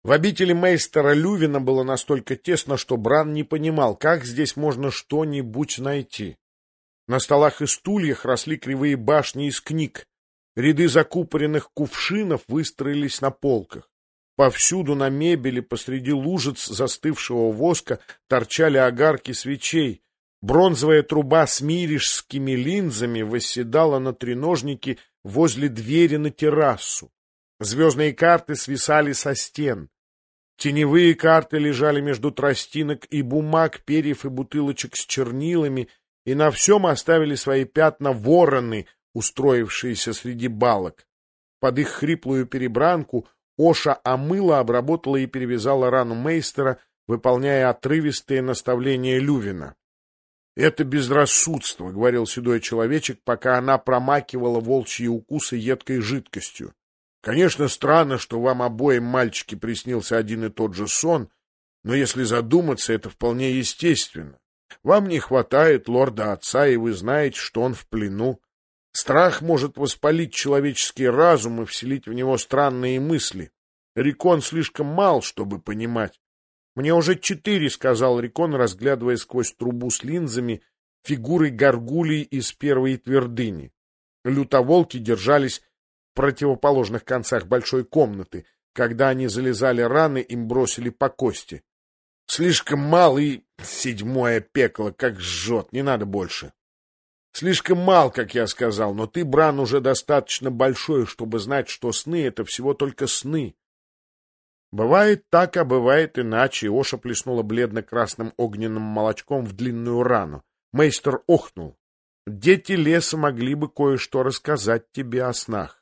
В обители мейстера Лювина было настолько тесно, что Бран не понимал, как здесь можно что-нибудь найти. На столах и стульях росли кривые башни из книг. Ряды закупоренных кувшинов выстроились на полках. Повсюду на мебели посреди лужиц застывшего воска торчали огарки свечей. Бронзовая труба с мирижскими линзами восседала на треножнике возле двери на террасу. Звездные карты свисали со стен. Теневые карты лежали между тростинок и бумаг, перьев и бутылочек с чернилами, и на всем оставили свои пятна вороны, устроившиеся среди балок. Под их хриплую перебранку Оша омыла, обработала и перевязала рану мейстера, выполняя отрывистые наставления Лювина. «Это безрассудство», — говорил седой человечек, пока она промакивала волчьи укусы едкой жидкостью. «Конечно, странно, что вам обоим, мальчики, приснился один и тот же сон, но если задуматься, это вполне естественно. Вам не хватает лорда-отца, и вы знаете, что он в плену. Страх может воспалить человеческий разум и вселить в него странные мысли. Рикон слишком мал, чтобы понимать. «Мне уже 4, — сказал Рикон, разглядывая сквозь трубу с линзами фигуры горгулей из первой твердыни. Лютоволки держались в противоположных концах большой комнаты. Когда они залезали раны, им бросили по кости. Слишком мал и 7-е пекло, как жжет, не надо больше. Слишком мал, как я сказал, но ты, Бран, уже достаточно большой, чтобы знать, что сны — это всего только сны. Бывает так, а бывает иначе. Оша плеснула бледно-красным огненным молочком в длинную рану. Мейстер охнул. Дети леса могли бы кое-что рассказать тебе о снах.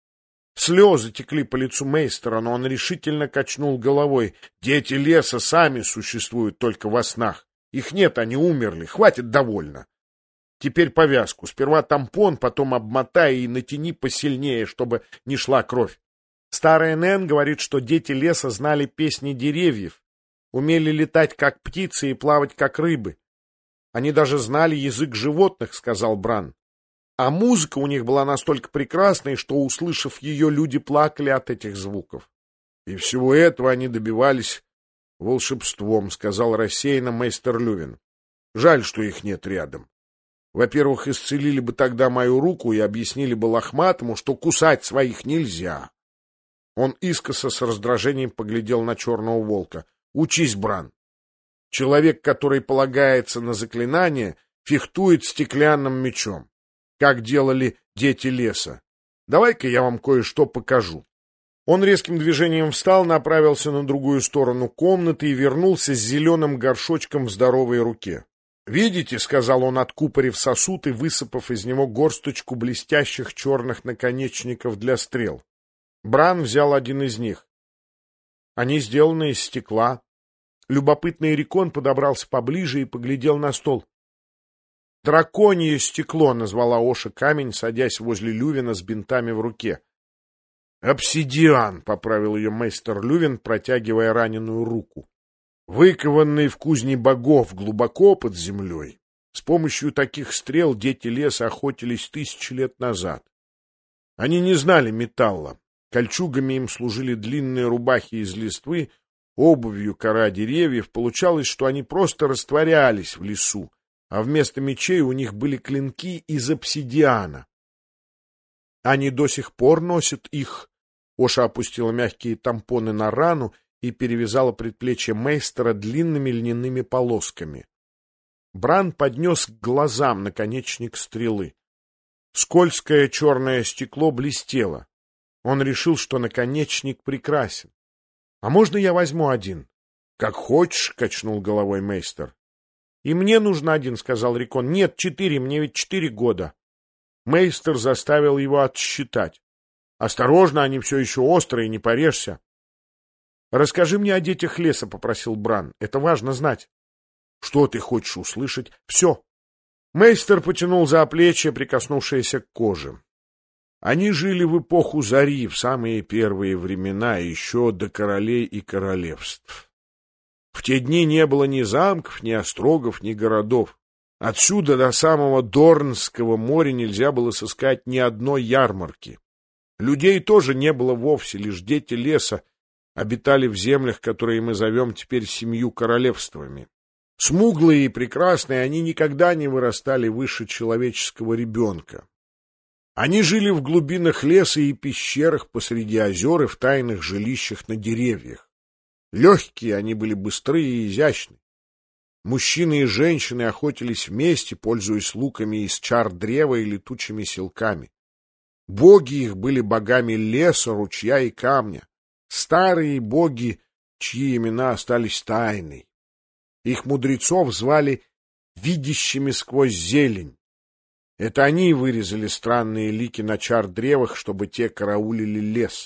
Слезы текли по лицу мейстера, но он решительно качнул головой. Дети леса сами существуют только во снах. Их нет, они умерли. Хватит, довольно. Теперь повязку. Сперва тампон, потом обмотай и натяни посильнее, чтобы не шла кровь. Старая Нэн говорит, что дети леса знали песни деревьев, умели летать как птицы и плавать как рыбы. Они даже знали язык животных, — сказал Бран. А музыка у них была настолько прекрасной, что, услышав ее, люди плакали от этих звуков. И всего этого они добивались волшебством, — сказал рассеянно мейстер Лювин. Жаль, что их нет рядом. Во-первых, исцелили бы тогда мою руку и объяснили бы лохматому, что кусать своих нельзя. Он искоса с раздражением поглядел на черного волка. Учись, Бран. Человек, который полагается на заклинание, фехтует стеклянным мечом, как делали дети леса. Давай-ка я вам кое-что покажу. Он резким движением встал, направился на другую сторону комнаты и вернулся с зеленым горшочком в здоровой руке. «Видите, — сказал он, откупорив сосуд и высыпав из него горсточку блестящих черных наконечников для стрел. Бран взял один из них. Они сделаны из стекла. Любопытный Рикон подобрался поближе и поглядел на стол. «Драконье стекло», — назвала Оша камень, садясь возле Лювина с бинтами в руке. «Обсидиан», — поправил ее мейстер Лювин, протягивая раненую руку. «Выкованный в кузне богов глубоко под землей. С помощью таких стрел дети леса охотились 1000 лет назад. Они не знали металла. Кольчугами им служили длинные рубахи из листвы, обувью кора деревьев. Получалось, что они просто растворялись в лесу, а вместо мечей у них были клинки из обсидиана. Они до сих пор носят их». Оша опустила мягкие тампоны на рану и перевязала предплечье мейстера длинными льняными полосками. Бран поднес к глазам наконечник стрелы. Скользкое черное стекло блестело. Он решил, что наконечник прекрасен. — А можно я возьму один? — Как хочешь, — качнул головой мейстер. — И мне нужно один, — сказал Рикон. — Нет, 4, мне ведь 4 года. Мейстер заставил его отсчитать. — Осторожно, они все еще острые, не порежься. — Расскажи мне о детях леса, — попросил Бран. — Это важно знать. — Что ты хочешь услышать? — Все. Мейстер потянул за плечи, прикоснувшиеся к коже. Они жили в эпоху зари, в самые первые времена, еще до королей и королевств. В те дни не было ни замков, ни острогов, ни городов. Отсюда до самого Дорнского моря нельзя было сыскать ни одной ярмарки. Людей тоже не было вовсе, лишь дети леса, обитали в землях, которые мы зовем теперь 7 королевствами. Смуглые и прекрасные, они никогда не вырастали выше человеческого ребенка. Они жили в глубинах леса и пещерах посреди озер и в тайных жилищах на деревьях. Легкие, они были быстрые и изящны. Мужчины и женщины охотились вместе, пользуясь луками из чар древа и летучими силками. Боги их были богами леса, ручья и камня. Старые боги, чьи имена остались тайной. Их мудрецов звали видящими сквозь зелень. Это они вырезали странные лики на чар-древах, чтобы те караулили лес.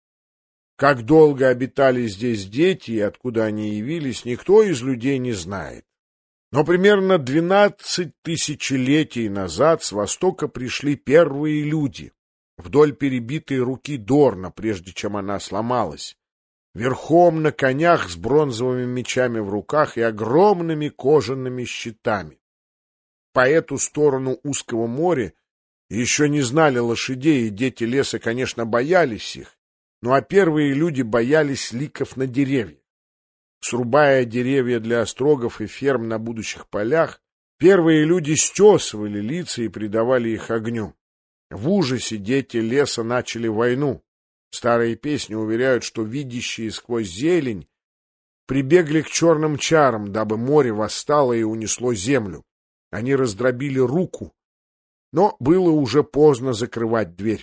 Как долго обитали здесь дети и откуда они явились, никто из людей не знает. Но примерно 12 тысячелетий назад с востока пришли первые люди, вдоль перебитой руки Дорна, прежде чем она сломалась, верхом на конях с бронзовыми мечами в руках и огромными кожаными щитами. По эту сторону узкого моря еще не знали лошадей, и дети леса, конечно, боялись их, ну а первые люди боялись ликов на деревьях. Срубая деревья для острогов и ферм на будущих полях, первые люди стесывали лица и предавали их огню. В ужасе дети леса начали войну. Старые песни уверяют, что видящие сквозь зелень прибегли к черным чарам, дабы море восстало и унесло землю. Они раздробили руку, но было уже поздно закрывать дверь.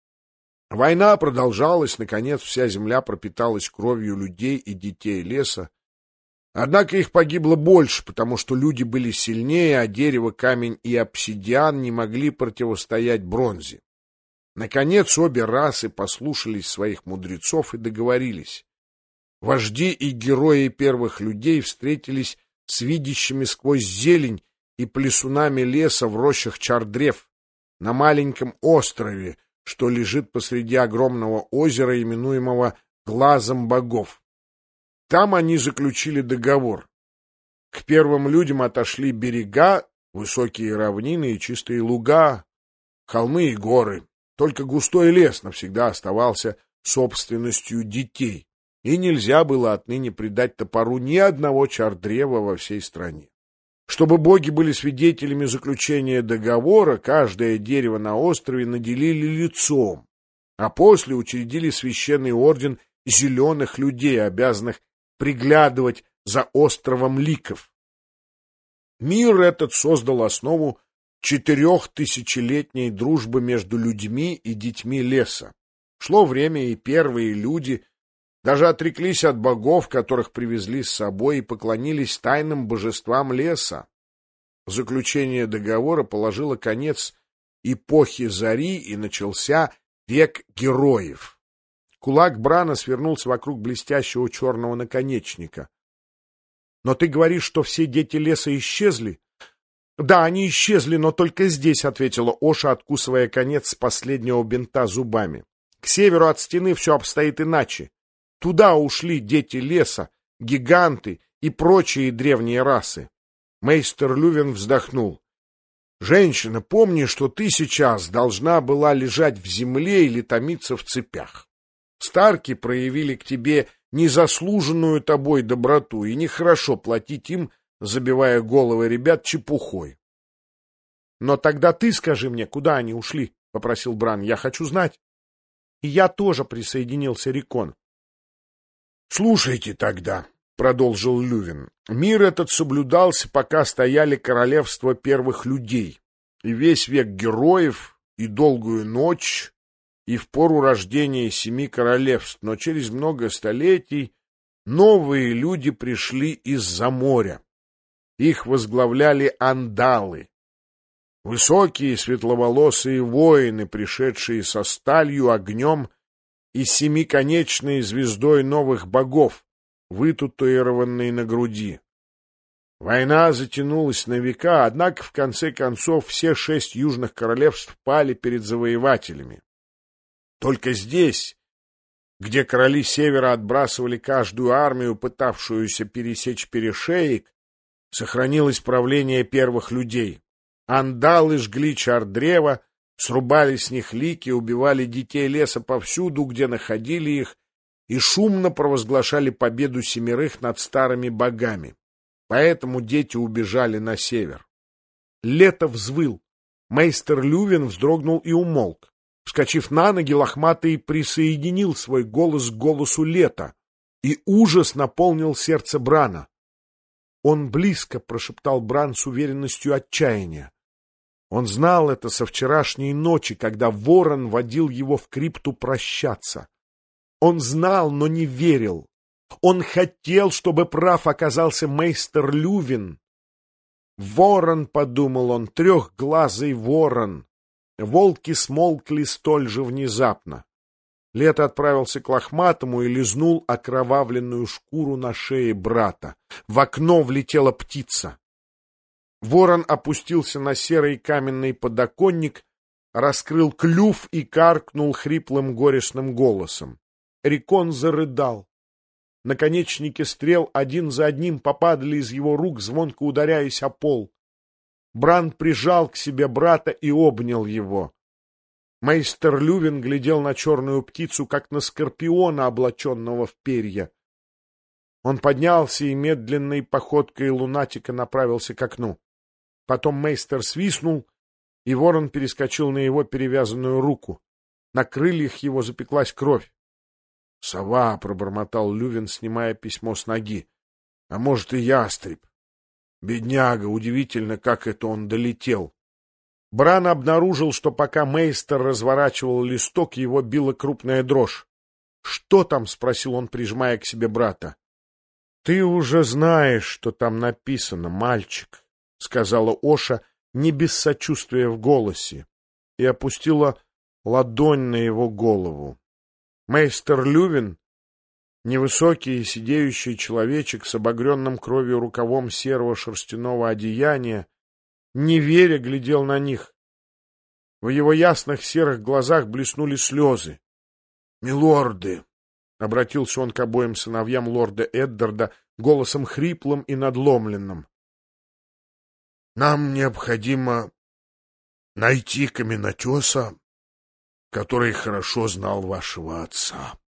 Война продолжалась, наконец вся земля пропиталась кровью людей и детей леса. Однако их погибло больше, потому что люди были сильнее, а дерево, камень и обсидиан не могли противостоять бронзе. Наконец обе расы послушались своих мудрецов и договорились. Вожди и герои первых людей встретились с видящими сквозь зелень и плесунами леса в рощах чар-древ на маленьком острове, что лежит посреди огромного озера, именуемого Глазом богов. Там они заключили договор. К первым людям отошли берега, высокие равнины и чистые луга, холмы и горы. Только густой лес навсегда оставался собственностью детей, и нельзя было отныне предать топору ни одного чар-древа во всей стране. Чтобы боги были свидетелями заключения договора, каждое дерево на острове наделили лицом, а после учредили священный орден зеленых людей, обязанных приглядывать за островом ликов. Мир этот создал основу 4000-летней дружбы между людьми и детьми леса. Шло время, и первые люди даже отреклись от богов, которых привезли с собой, и поклонились тайным божествам леса. Заключение договора положило конец эпохе зари, и начался век героев. Кулак Брана свернулся вокруг блестящего черного наконечника. — Но ты говоришь, что все дети леса исчезли? — Да, они исчезли, но только здесь, — ответила Оша, откусывая конец с последнего бинта зубами. — К северу от стены все обстоит иначе. Туда ушли дети леса, гиганты и прочие древние расы. Мейстер Лювен вздохнул. — Женщина, помни, что ты сейчас должна была лежать в земле или томиться в цепях. Старки проявили к тебе незаслуженную тобой доброту, и нехорошо платить им, забивая головы ребят чепухой. — Но тогда ты скажи мне, куда они ушли, — попросил Бран, — я хочу знать. И я тоже, — присоединился Рикон. — Слушайте тогда, — продолжил Лювен, — мир этот соблюдался, пока стояли королевства первых людей, и весь век героев, и долгую ночь, и в пору рождения 7 королевств, но через много столетий новые люди пришли из-за моря. Их возглавляли андалы, высокие светловолосые воины, пришедшие со сталью, огнем и 7-конечной звездой новых богов, вытатуированной на груди. Война затянулась на века, однако в конце концов все 6 южных королевств пали перед завоевателями. Только здесь, где короли севера отбрасывали каждую армию, пытавшуюся пересечь перешеек, сохранилось правление первых людей. Андалы жгли чар-древа, срубали с них лики, убивали детей леса повсюду, где находили их, и шумно провозглашали победу семерых над старыми богами. Поэтому дети убежали на север. Лето взвыл. Мейстер Лювин вздрогнул и умолк. Вскочив на ноги, лохматый присоединил свой голос к голосу Лета, и ужас наполнил сердце Брана. «Он близко», — прошептал Бран с уверенностью отчаяния. Он знал это со вчерашней ночи, когда ворон водил его в крипту прощаться. Он знал, но не верил. Он хотел, чтобы прав оказался мейстер Лювин. «Ворон», — подумал он, — «трехглазый ворон». Волки смолкли столь же внезапно. Лето отправился к лохматому и лизнул окровавленную шкуру на шее брата. В окно влетела птица. Ворон опустился на серый каменный подоконник, раскрыл клюв и каркнул хриплым горестным голосом. Рикон зарыдал. Наконечники стрел один за одним попадали из его рук, звонко ударяясь о пол. Бран прижал к себе брата и обнял его. Мейстер Лювин глядел на черную птицу, как на скорпиона, облаченного в перья. Он поднялся и медленной походкой лунатика направился к окну. Потом мейстер свистнул, и ворон перескочил на его перевязанную руку. На крыльях его запеклась кровь. «Сова», — пробормотал Лювин, снимая письмо с ноги. «А может, и ястреб. Бедняга, удивительно, как это он долетел». Бран обнаружил, что пока мейстер разворачивал листок, его била крупная дрожь. «Что там?» — спросил он, прижимая к себе брата. «Ты уже знаешь, что там написано, мальчик», — сказала Оша, не без сочувствия в голосе, и опустила ладонь на его голову. Мейстер Лювин, невысокий и сидеющий человечек с обогренным кровью рукавом серого шерстяного одеяния, не веря, глядел на них. В его ясных серых глазах блеснули слезы. «Милорды!» — обратился он к обоим сыновьям лорда Эддарда голосом хриплым и надломленным. «Нам необходимо найти каменотеса, который хорошо знал вашего отца».